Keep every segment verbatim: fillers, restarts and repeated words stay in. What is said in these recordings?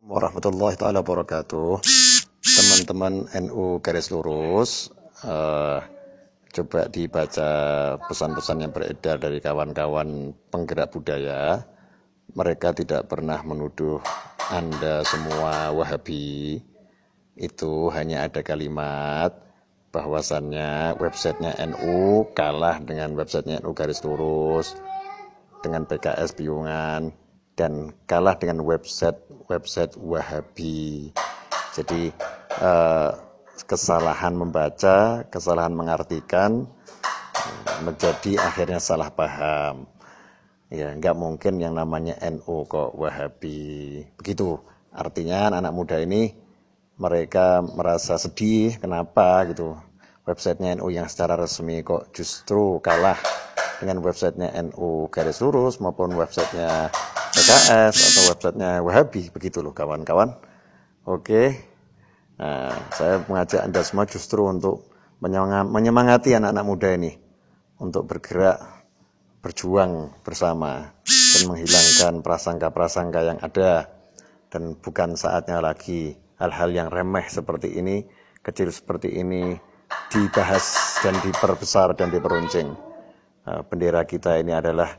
Warahmatullahi taala wabarakatuh. Teman-teman N U garis lurus, eh, coba dibaca pesan-pesan yang beredar dari kawan-kawan penggerak budaya. Mereka tidak pernah menuduh Anda semua Wahabi. Itu hanya ada kalimat bahwasannya websitenya N U kalah dengan websitenya N U garis lurus, dengan P K S Piungan, dan kalah dengan website-website Wahabi. Jadi eh, kesalahan membaca, kesalahan mengartikan menjadi akhirnya salah paham. Ya, nggak mungkin yang namanya N U kok Wahabi. Begitu. Artinya anak-anak muda ini mereka merasa sedih, kenapa gitu. Websitenya N U yang secara resmi kok justru kalah dengan websitenya N U garis lurus maupun websitenya P K S atau websitenya Wahabi. Begitu loh kawan-kawan. Oke, nah, saya mengajak Anda semua justru untuk menyemangati anak-anak muda ini untuk bergerak, berjuang bersama dan menghilangkan prasangka-prasangka yang ada. Dan bukan saatnya lagi hal-hal yang remeh seperti ini, kecil seperti ini dibahas dan diperbesar dan diperuncing. Bendera kita ini adalah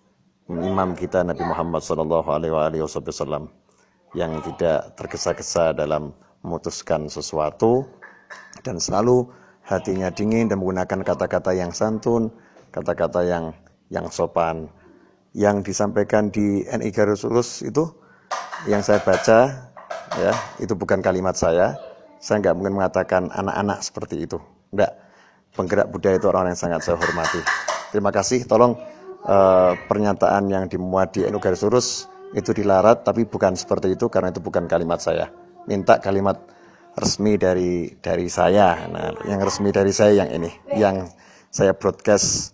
imam kita Nabi Muhammad shallallahu alaihi wasallam yang tidak tergesa-gesa dalam memutuskan sesuatu dan selalu hatinya dingin dan menggunakan kata-kata yang santun, kata-kata yang yang sopan. Yang disampaikan di N I garis lurus itu yang saya baca, ya, itu bukan kalimat saya. Saya nggak mungkin mengatakan anak-anak seperti itu. Enggak. Penggerak budaya itu orang yang sangat saya hormati. Terima kasih, tolong uh, pernyataan yang dimuat di N U garis lurus itu dilarat, tapi bukan seperti itu karena itu bukan kalimat saya. Minta kalimat resmi dari dari saya. Nah, yang resmi dari saya yang ini, yang saya broadcast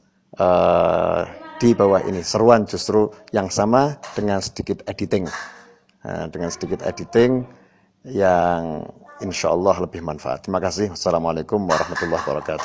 uh, di bawah ini. Seruan justru yang sama dengan sedikit editing, nah, dengan sedikit editing yang insya Allah lebih manfaat. Terima kasih. Wassalamualaikum warahmatullahi wabarakatuh.